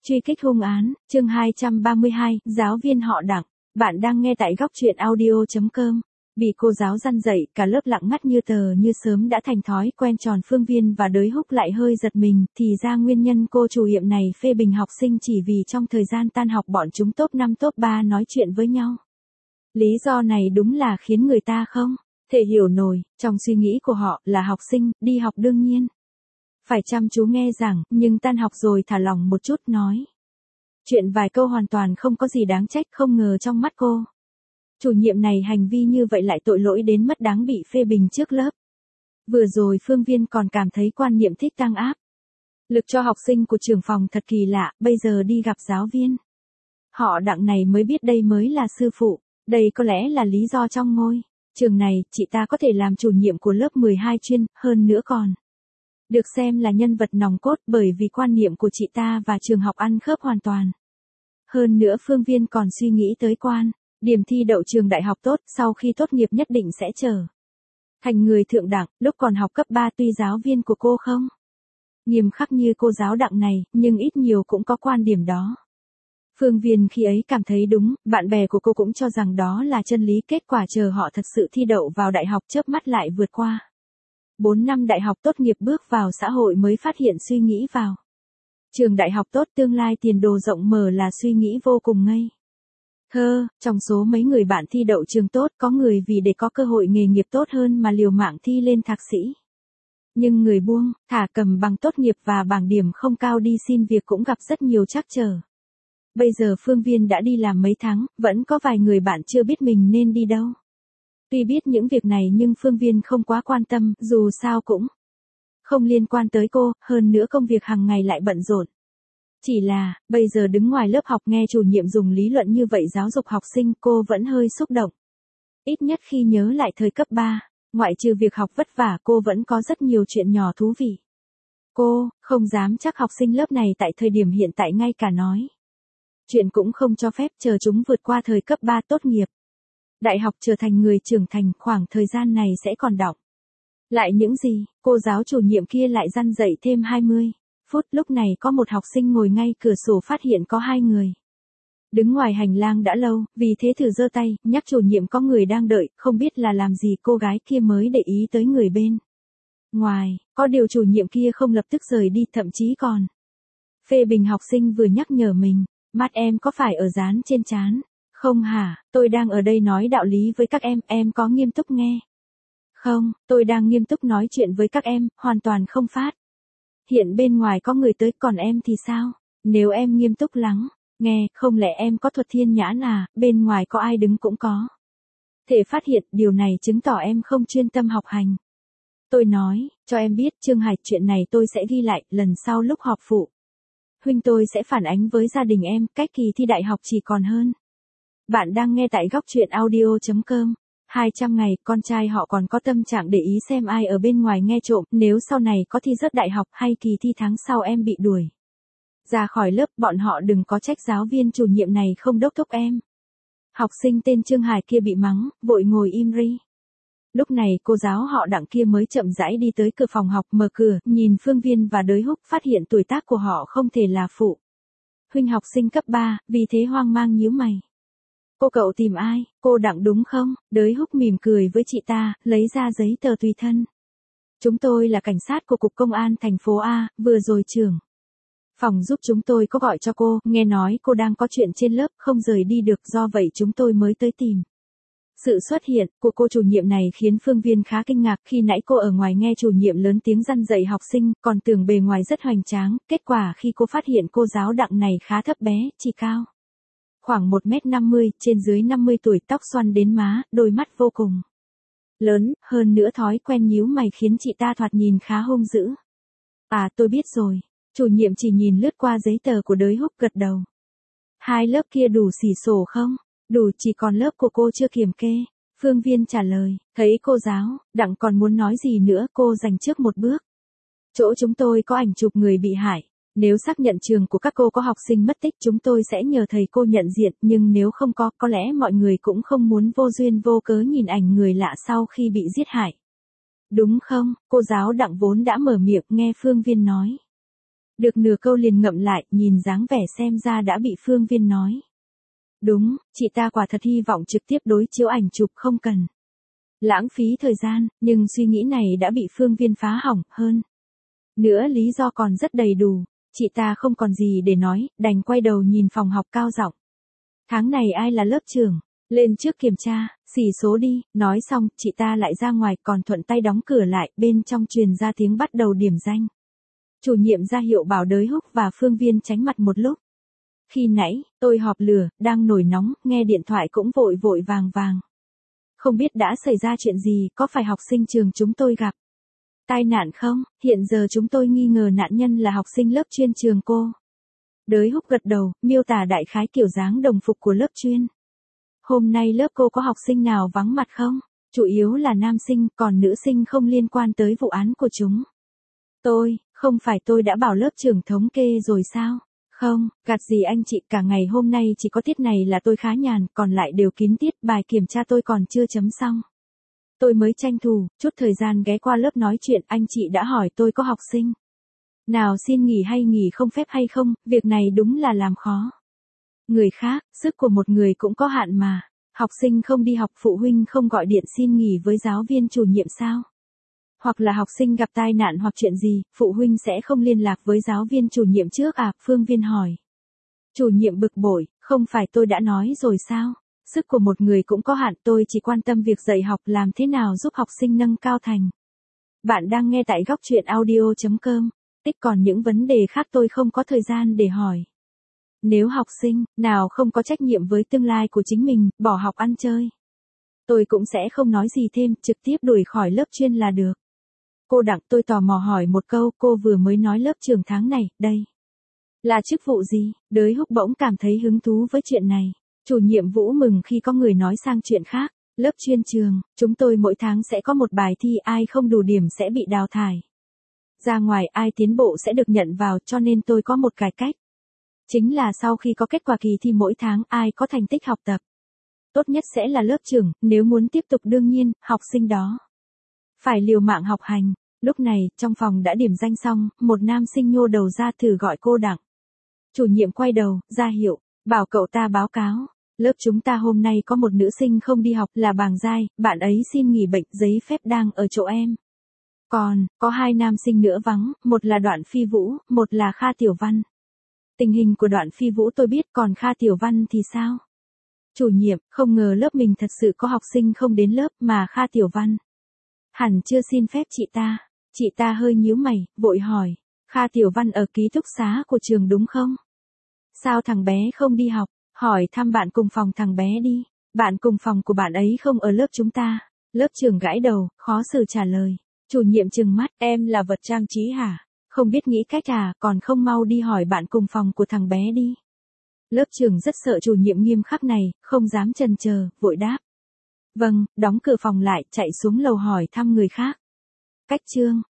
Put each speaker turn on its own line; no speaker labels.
Truy kích hung án, chương 232, giáo viên họ Đặng. Bạn đang nghe tại góc truyện audio.com. Bị cô giáo răn dạy, cả lớp lặng ngắt như tờ như sớm đã thành thói quen. Tròn Phương Viên và Đới Húc lại hơi giật mình, thì ra nguyên nhân cô chủ nhiệm này phê bình học sinh chỉ vì trong thời gian tan học bọn chúng top 5 top 3 nói chuyện với nhau. Lý do này đúng là khiến người ta không thể hiểu nổi. Trong suy nghĩ của họ là học sinh, đi học đương nhiên phải chăm chú nghe giảng, nhưng tan học rồi thả lỏng một chút nói chuyện vài câu hoàn toàn không có gì đáng trách. Không ngờ trong mắt cô chủ nhiệm này hành vi như vậy lại tội lỗi đến mất đáng bị phê bình trước lớp. Vừa rồi Phương Viên còn cảm thấy quan niệm thích tăng áp lực cho học sinh của trưởng phòng thật kỳ lạ, bây giờ đi gặp giáo viên họ Đặng này mới biết đây mới là sư phụ. Đây có lẽ là lý do trong ngôi trường này chị ta có thể làm chủ nhiệm của lớp 12 chuyên, hơn nữa còn được xem là nhân vật nòng cốt, bởi vì quan niệm của chị ta và trường học ăn khớp hoàn toàn. Hơn nữa Phương Viên còn suy nghĩ tới quan điểm thi đậu trường đại học tốt, sau khi tốt nghiệp nhất định sẽ trở thành người thượng đẳng. Lúc còn học cấp 3 tuy giáo viên của cô không nghiêm khắc như cô giáo Đặng này, nhưng ít nhiều cũng có quan điểm đó. Phương Viên khi ấy cảm thấy đúng, bạn bè của cô cũng cho rằng đó là chân lý. Kết quả chờ họ thật sự thi đậu vào đại học chớp mắt lại vượt qua 4 năm đại học tốt nghiệp bước vào xã hội mới phát hiện suy nghĩ vào trường đại học tốt tương lai tiền đồ rộng mở là suy nghĩ vô cùng ngây thơ. Trong số mấy người bạn thi đậu trường tốt, có người vì để có cơ hội nghề nghiệp tốt hơn mà liều mạng thi lên thạc sĩ. Nhưng người buông thả cầm bằng tốt nghiệp và bảng điểm không cao đi xin việc cũng gặp rất nhiều trắc trở. Bây giờ Phương Viên đã đi làm mấy tháng, vẫn có vài người bạn chưa biết mình nên đi đâu. Tuy biết những việc này nhưng Phương Viên không quá quan tâm, dù sao cũng không liên quan tới cô, hơn nữa công việc hàng ngày lại bận rộn. Chỉ là, bây giờ đứng ngoài lớp học nghe chủ nhiệm dùng lý luận như vậy giáo dục học sinh, cô vẫn hơi xúc động. Ít nhất khi nhớ lại thời cấp 3, ngoại trừ việc học vất vả cô vẫn có rất nhiều chuyện nhỏ thú vị. Cô không dám chắc học sinh lớp này tại thời điểm hiện tại ngay cả nói chuyện cũng không cho phép, chờ chúng vượt qua thời cấp 3 tốt nghiệp đại học trở thành người trưởng thành, khoảng thời gian này sẽ còn đọng lại những gì. Cô giáo chủ nhiệm kia lại răn dạy thêm 20 phút. Lúc này có một học sinh ngồi ngay cửa sổ phát hiện có hai người đứng ngoài hành lang đã lâu, vì thế thử giơ tay nhắc chủ nhiệm có người đang đợi. Không biết là làm gì cô gái kia mới để ý tới người bên ngoài, có điều chủ nhiệm kia không lập tức rời đi, thậm chí còn phê bình học sinh vừa nhắc nhở mình. Mắt em có phải ở dán trên trán không hả? Tôi đang ở đây nói đạo lý với các em có nghiêm túc nghe không? Tôi đang nghiêm túc nói chuyện với các em, hoàn toàn không phát hiện bên ngoài có người tới. Còn em thì sao? Nếu em nghiêm túc lắng nghe, không lẽ em có thuật thiên nhãn à? Bên ngoài có ai đứng cũng có thể phát hiện, điều này chứng tỏ em không chuyên tâm học hành. Tôi nói cho em biết, Trương Hải, chuyện này tôi sẽ ghi lại, lần sau lúc họp phụ huynh tôi sẽ phản ánh với gia đình em. Cách kỳ thi đại học chỉ còn hơn. Bạn đang nghe tại góc truyện audio.com. 200 ngày, con trai họ còn có tâm trạng để ý xem ai ở bên ngoài nghe trộm. Nếu sau này có thi rớt đại học hay kỳ thi tháng sau em bị đuổi ra khỏi lớp, bọn họ đừng có trách giáo viên chủ nhiệm này không đốc thúc em. Học sinh tên Trương Hải kia bị mắng, vội ngồi im ri. Lúc này cô giáo họ Đặng kia mới chậm rãi đi tới cửa phòng học, mở cửa, nhìn Phương Viên và Đới Húc, phát hiện tuổi tác của họ không thể là phụ huynh học sinh cấp 3, vì thế hoang mang nhíu mày. Cô cậu tìm ai? Cô Đặng đúng không? Đới Húc mỉm cười với chị ta, lấy ra giấy tờ tùy thân. Chúng tôi là cảnh sát của Cục Công an thành phố A, vừa rồi trưởng phòng giúp chúng tôi có gọi cho cô, nghe nói cô đang có chuyện trên lớp, không rời đi được, do vậy chúng tôi mới tới tìm. Sự xuất hiện của cô chủ nhiệm này khiến Phương Viên khá kinh ngạc. Khi nãy cô ở ngoài nghe chủ nhiệm lớn tiếng răn dạy học sinh, còn tưởng bề ngoài rất hoành tráng, kết quả khi cô phát hiện cô giáo Đặng này khá thấp bé, chỉ cao khoảng 1m50, trên dưới 50 tuổi, tóc xoăn đến má, đôi mắt vô cùng lớn, hơn nữa thói quen nhíu mày khiến chị ta thoạt nhìn khá hung dữ. À, tôi biết rồi. Chủ nhiệm chỉ nhìn lướt qua giấy tờ của Đới Húc, gật đầu. Hai lớp kia đủ xỉ sổ không? Đủ, chỉ còn lớp của cô chưa kiểm kê. Phương Viên trả lời. Thấy cô giáo Đặng còn muốn nói gì nữa, cô giành trước một bước. Chỗ chúng tôi có ảnh chụp người bị hại. Nếu xác nhận trường của các cô có học sinh mất tích, chúng tôi sẽ nhờ thầy cô nhận diện, nhưng nếu không có lẽ mọi người cũng không muốn vô duyên vô cớ nhìn ảnh người lạ sau khi bị giết hại. Đúng không? Cô giáo Đặng vốn đã mở miệng, nghe Phương Viên nói Được nửa câu liền ngậm lại, nhìn dáng vẻ xem ra đã bị Phương Viên nói. Đúng, chị ta quả thật hy vọng trực tiếp đối chiếu ảnh chụp không cần lãng phí thời gian, nhưng suy nghĩ này đã bị Phương Viên phá hỏng hơn. Nữa lý do còn rất đầy đủ, chị ta không còn gì để nói, đành quay đầu nhìn phòng học cao giọng. Tháng này ai là lớp trưởng? Lên trước kiểm tra, xỉ số đi, nói xong, chị ta lại ra ngoài còn thuận tay đóng cửa lại, bên trong truyền ra tiếng bắt đầu điểm danh. Chủ nhiệm ra hiệu bảo Đới Húc và Phương Viên tránh mặt một lúc. Khi nãy, tôi họp lửa, đang nổi nóng, nghe điện thoại cũng vội vội vàng vàng. Không biết đã xảy ra chuyện gì, có phải học sinh trường chúng tôi gặp tai nạn không? Hiện giờ chúng tôi nghi ngờ nạn nhân là học sinh lớp chuyên trường cô. Đới Húc gật đầu, miêu tả đại khái kiểu dáng đồng phục của lớp chuyên. Hôm nay lớp cô có học sinh nào vắng mặt không? Chủ yếu là nam sinh, còn nữ sinh không liên quan tới vụ án của chúng. Không phải tôi đã bảo lớp trưởng thống kê rồi sao? Không, gạt gì anh chị, cả ngày hôm nay chỉ có tiết này là tôi khá nhàn, còn lại đều kín tiết, bài kiểm tra tôi còn chưa chấm xong. Tôi mới tranh thủ, chút thời gian ghé qua lớp nói chuyện, anh chị đã hỏi tôi có học sinh nào xin nghỉ hay nghỉ không phép hay không, việc này đúng là làm khó người khác, sức của một người cũng có hạn mà. Học sinh không đi học, phụ huynh không gọi điện xin nghỉ với giáo viên chủ nhiệm sao? Hoặc là học sinh gặp tai nạn hoặc chuyện gì, phụ huynh sẽ không liên lạc với giáo viên chủ nhiệm trước à? Phương Viên hỏi. Chủ nhiệm bực bội, không phải tôi đã nói rồi sao? Sức của một người cũng có hạn, tôi chỉ quan tâm việc dạy học làm thế nào giúp học sinh nâng cao thành. Bạn đang nghe tại góc truyện audio.com. Còn những vấn đề khác tôi không có thời gian để hỏi. Nếu học sinh nào không có trách nhiệm với tương lai của chính mình, bỏ học ăn chơi, tôi cũng sẽ không nói gì thêm, trực tiếp đuổi khỏi lớp chuyên là được. Cô Đặng, tôi tò mò hỏi một câu, cô vừa mới nói lớp trưởng tháng này, đây là chức vụ gì? Đới Húc bỗng cảm thấy hứng thú với chuyện này. Chủ nhiệm Vũ mừng khi có người nói sang chuyện khác. Lớp chuyên trường, chúng tôi mỗi tháng sẽ có một bài thi, ai không đủ điểm sẽ bị đào thải. Ra ngoài ai tiến bộ sẽ được nhận vào, cho nên tôi có một cải cách. Chính là sau khi có kết quả kỳ thi mỗi tháng, ai có thành tích học tập tốt nhất sẽ là lớp trưởng, nếu muốn tiếp tục đương nhiên, học sinh đó phải liều mạng học hành. Lúc này, trong phòng đã điểm danh xong, một nam sinh nhô đầu ra thử gọi cô Đặng. Chủ nhiệm quay đầu, ra hiệu, bảo cậu ta báo cáo. Lớp chúng ta hôm nay có một nữ sinh không đi học là Bàng Giai, bạn ấy xin nghỉ bệnh, giấy phép đang ở chỗ em. Còn, có hai nam sinh nữa vắng, một là Đoạn Phi Vũ, một là Kha Tiểu Văn. Tình hình của Đoạn Phi Vũ tôi biết, còn Kha Tiểu Văn thì sao? Chủ nhiệm, không ngờ lớp mình thật sự có học sinh không đến lớp, mà Kha Tiểu Văn hẳn chưa xin phép chị ta. Chị ta hơi nhíu mày, vội hỏi, Kha Tiểu Văn ở ký túc xá của trường đúng không? Sao thằng bé không đi học? Hỏi thăm bạn cùng phòng thằng bé đi. Bạn cùng phòng của bạn ấy không ở lớp chúng ta. Lớp trưởng gãi đầu, khó xử trả lời. Chủ nhiệm trừng mắt, em là vật trang trí hả? Không biết nghĩ cách à, còn không mau đi hỏi bạn cùng phòng của thằng bé đi. Lớp trưởng rất sợ chủ nhiệm nghiêm khắc này, không dám chần chờ, vội đáp. Vâng, đóng cửa phòng lại, chạy xuống lầu hỏi thăm người khác. Cách chương,